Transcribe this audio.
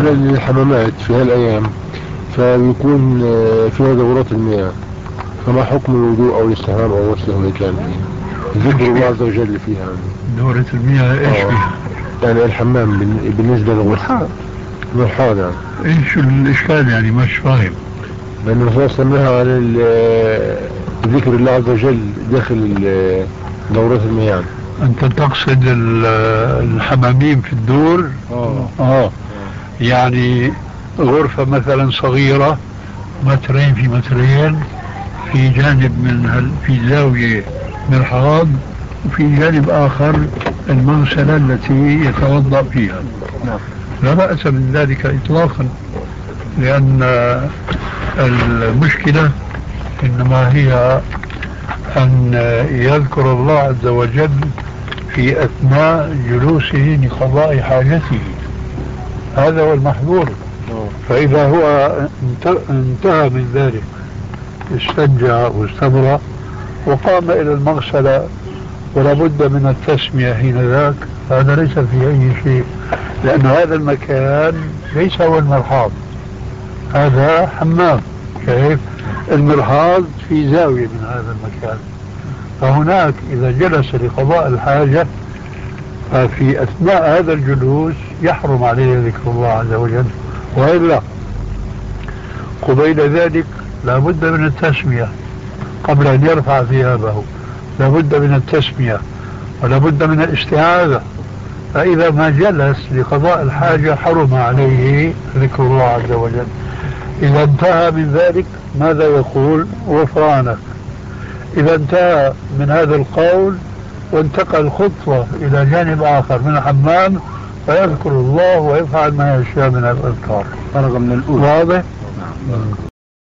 الحمامات في هالأيام فبيكون فيها دورات المياه، فما حكم الوضوء أو الاستحمام أو غسله إذا كان ذكر الله عز وجل فيها؟ دورة المياه ايش فيها؟ يعني الحمام بالنسبة للغسل مرحاض يعني. ايش الاشكال يعني؟ مش فاهم. لأن الرسول صلى الله عليه وسلم ذكر الله عز وجل داخل دورات المياه. انت تقصد الحمامين في الدور؟ يعني غرفة مثلا صغيرة مترين في مترين، في جانب في زاوية مرحاض، وفي جانب آخر المغسلة التي يتوضأ فيها. لا بأس من ذلك إطلاقا، لأن المشكلة إنما هي أن يذكر الله عز وجل في أثناء جلوسه لقضاء حاجته، هذا هو المحظور. فإذا هو انتهى من ذلك استنجى واستبرأ وقام إلى المغسلة ولا بد من التسمية حين ذاك، هذا ليس في أي شيء، لأن هذا المكان ليس هو المرحاض، هذا حمام. كيف؟ المرحاض في زاوية من هذا المكان، فهناك إذا جلس لقضاء الحاجة ففي أثناء هذا الجلوس يحرم عليه ذكر الله عز وجل، وإلا قبيل ذلك لا بد من التسمية قبل أن يرفع ثيابه، لا بد من التسمية ولا بد من الاستعاذة. فإذا ما جلس لقضاء الحاجة حرم عليه ذكر الله عز وجل. إذا انتهى من ذلك ماذا يقول؟ غفرانك. إذا انتهى من هذا القول وانتقل خطوة إلى جانب آخر من الحمام فيذكر الله ويفعل ما يشاء من الأذكار. فرغ من الأولى. واضح؟